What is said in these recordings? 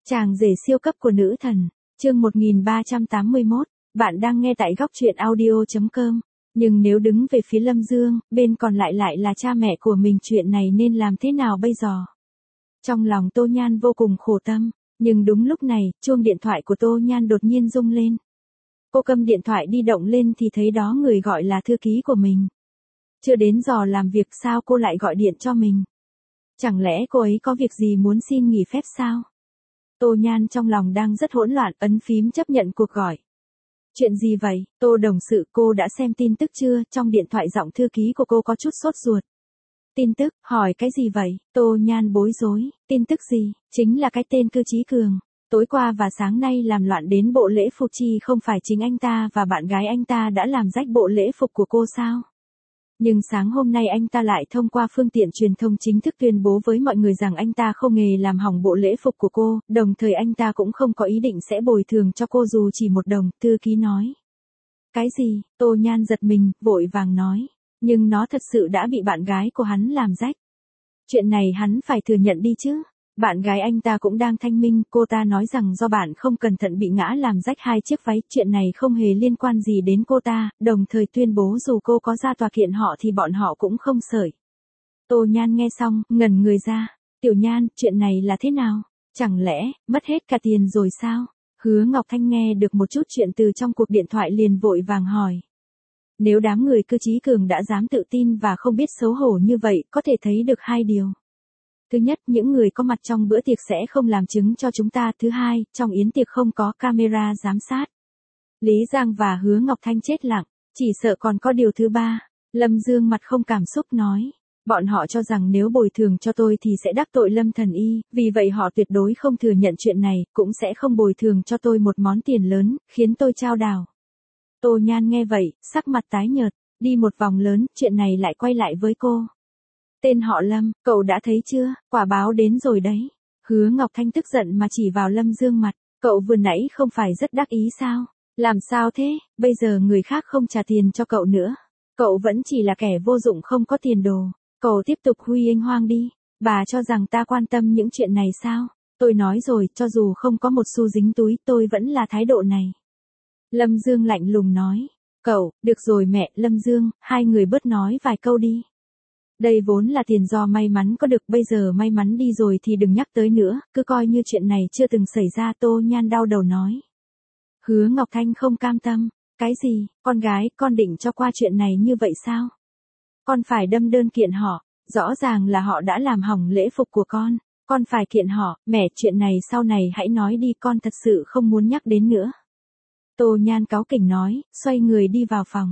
Chàng rể siêu cấp của nữ thần, chương 1381, bạn đang nghe tại góc truyện audio.com. Nhưng nếu đứng về phía Lâm Dương, bên còn lại lại là cha mẹ của mình, chuyện này nên làm thế nào bây giờ? Trong lòng Tô Nhan vô cùng khổ tâm, nhưng đúng lúc này, chuông điện thoại của Tô Nhan đột nhiên rung lên. Cô cầm điện thoại di động lên thì thấy đó người gọi là thư ký của mình. Chưa đến giờ làm việc sao cô lại gọi điện cho mình? Chẳng lẽ cô ấy có việc gì muốn xin nghỉ phép sao? Tô Nhan trong lòng đang rất hỗn loạn, ấn phím chấp nhận cuộc gọi. Chuyện gì vậy, Tô đồng sự, cô đã xem tin tức chưa? Trong điện thoại giọng thư ký của cô có chút sốt ruột. Tin tức, hỏi cái gì vậy? Tô Nhan bối rối, tin tức gì? Chính là cái tên Cư Chí Cường. Tối qua và sáng nay làm loạn đến bộ lễ phục, chi không phải chính anh ta và bạn gái anh ta đã làm rách bộ lễ phục của cô sao? Nhưng sáng hôm nay anh ta lại thông qua phương tiện truyền thông chính thức tuyên bố với mọi người rằng anh ta không hề làm hỏng bộ lễ phục của cô, đồng thời anh ta cũng không có ý định sẽ bồi thường cho cô dù chỉ 1 đồng, thư ký nói. Cái gì? Tô Nhan giật mình, vội vàng nói. Nhưng nó thật sự đã bị bạn gái của hắn làm rách. Chuyện này hắn phải thừa nhận đi chứ. Bạn gái anh ta cũng đang thanh minh, cô ta nói rằng do bạn không cẩn thận bị ngã làm rách 2 chiếc váy, chuyện này không hề liên quan gì đến cô ta, đồng thời tuyên bố dù cô có ra tòa kiện họ thì bọn họ cũng không sởi. Tô Nhan nghe xong, ngẩn người ra. Tiểu Nhan, chuyện này là thế nào? Chẳng lẽ, mất hết cả tiền rồi sao? Hứa Ngọc Thanh nghe được một chút chuyện từ trong cuộc điện thoại liền vội vàng hỏi. Nếu đám người Cư Chí Cường đã dám tự tin và không biết xấu hổ như vậy, có thể thấy được 2 điều. Thứ nhất, những người có mặt trong bữa tiệc sẽ không làm chứng cho chúng ta. Thứ hai, trong yến tiệc không có camera giám sát. Lý Giang và Hứa Ngọc Thanh chết lặng, chỉ sợ còn có điều thứ 3. Lâm Dương mặt không cảm xúc nói. Bọn họ cho rằng nếu bồi thường cho tôi thì sẽ đắc tội Lâm Thần Y, vì vậy họ tuyệt đối không thừa nhận chuyện này, cũng sẽ không bồi thường cho tôi một món tiền lớn, khiến tôi chao đảo. Tô Nhan nghe vậy, sắc mặt tái nhợt, đi một vòng lớn, chuyện này lại quay lại với cô. Tên họ Lâm, cậu đã thấy chưa, quả báo đến rồi đấy. Hứa Ngọc Thanh tức giận mà chỉ vào Lâm Dương mặt, cậu vừa nãy không phải rất đắc ý sao? Làm sao thế, bây giờ người khác không trả tiền cho cậu nữa. Cậu vẫn chỉ là kẻ vô dụng không có tiền đồ. Cậu tiếp tục huy anh hoang đi. Bà cho rằng ta quan tâm những chuyện này sao? Tôi nói rồi, cho dù không có một xu dính túi, tôi vẫn là thái độ này. Lâm Dương lạnh lùng nói. Cậu, được rồi mẹ, Lâm Dương, hai người bớt nói vài câu đi. Đây vốn là tiền do may mắn có được, bây giờ may mắn đi rồi thì đừng nhắc tới nữa, cứ coi như chuyện này chưa từng xảy ra. Tô Nhan đau đầu nói. Hứa Ngọc Thanh không cam tâm. Cái gì, con gái, con định cho qua chuyện này như vậy sao? Con phải đâm đơn kiện họ, rõ ràng là họ đã làm hỏng lễ phục của con phải kiện họ. Mẹ, chuyện này sau này hãy nói đi, con thật sự không muốn nhắc đến nữa. Tô Nhan cáu kỉnh nói, xoay người đi vào phòng.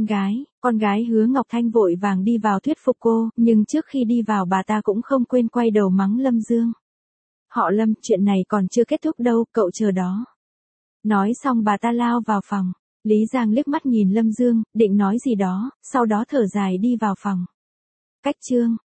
Con gái Hứa Ngọc Thanh vội vàng đi vào thuyết phục cô, nhưng trước khi đi vào bà ta cũng không quên quay đầu mắng Lâm Dương. Họ Lâm, chuyện này còn chưa kết thúc đâu, cậu chờ đó. Nói xong bà ta lao vào phòng. Lý Giang liếc mắt nhìn Lâm Dương, định nói gì đó, sau đó thở dài đi vào phòng. Cách chương